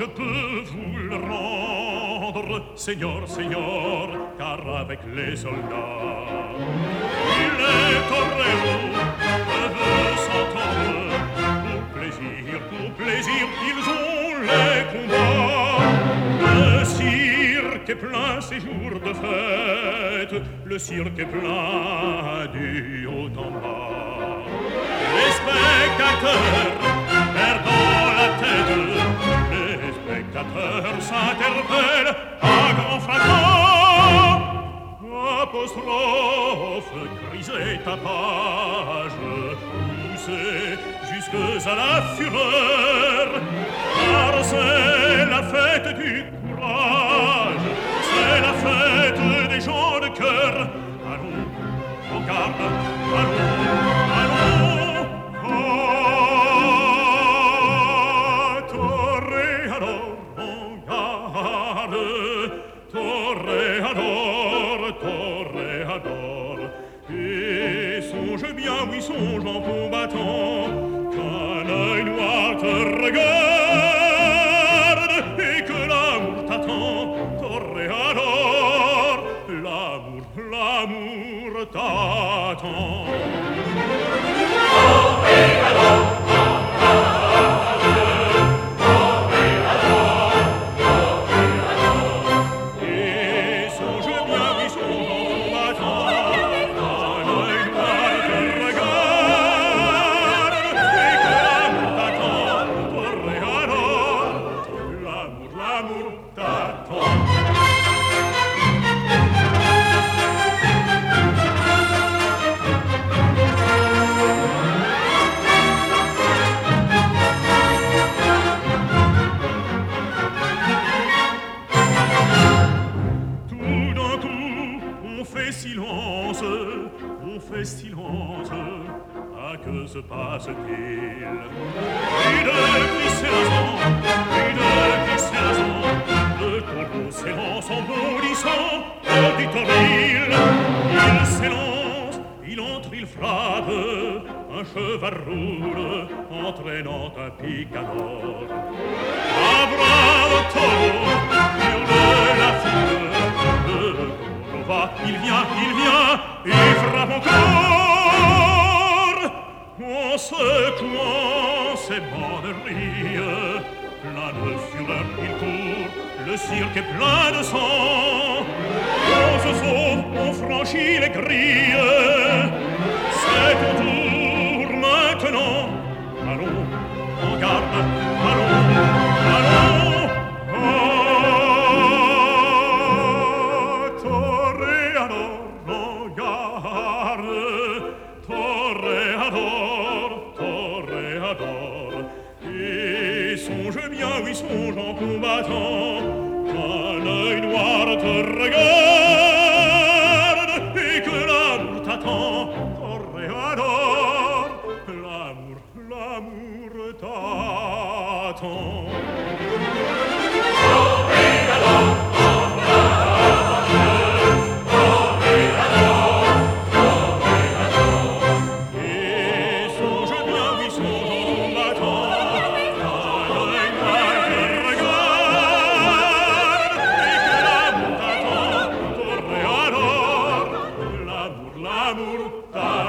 peux vous le rendre, Seigneur, Seigneur, car avec les soldats, les toreros peuvent s'entendre. Pour plaisir, ils ont les combats. Le cirque est plein ces jours de fête, le cirque est plein du haut en bas. Les spectateurs perdant la tête, les spectateurs s'interpellent à grand fracas. Apostrophe, cris et tapage, poussés jusque à la fureur, car c'est la fête du courage, c'est la fête des gens de cœur. Allons, en garde, allons, allons, toréador, en garde, toréador, toréador, et songe bien, oui, songe en combattant, qu'un œil noir te regarde et que l'amour t'attend, toréador, l'amour, l'amour t'attend. Silence, à que se passe-t-il? Une glissée la sang, une glissée la sang, le taureau s'élance en bondissant hors du toril. Il s'élance, il entre, il frappe, un cheval roule, entraînant un picador. Un brave taureau hurle la foule, le taureau va, il vient, il frappe encore. En secouant ses banderilles, plein de fureur il court, le cirque est plein de sang. On se sauve, on franchit les grilles, c'est au tour maintenant. Allons, en garde, allons, allons. Oui, songe en combattant, qu'un œil noir te regarde et que l'amour t'attend, toréador, l'amour, l'amour t'attend. L'amour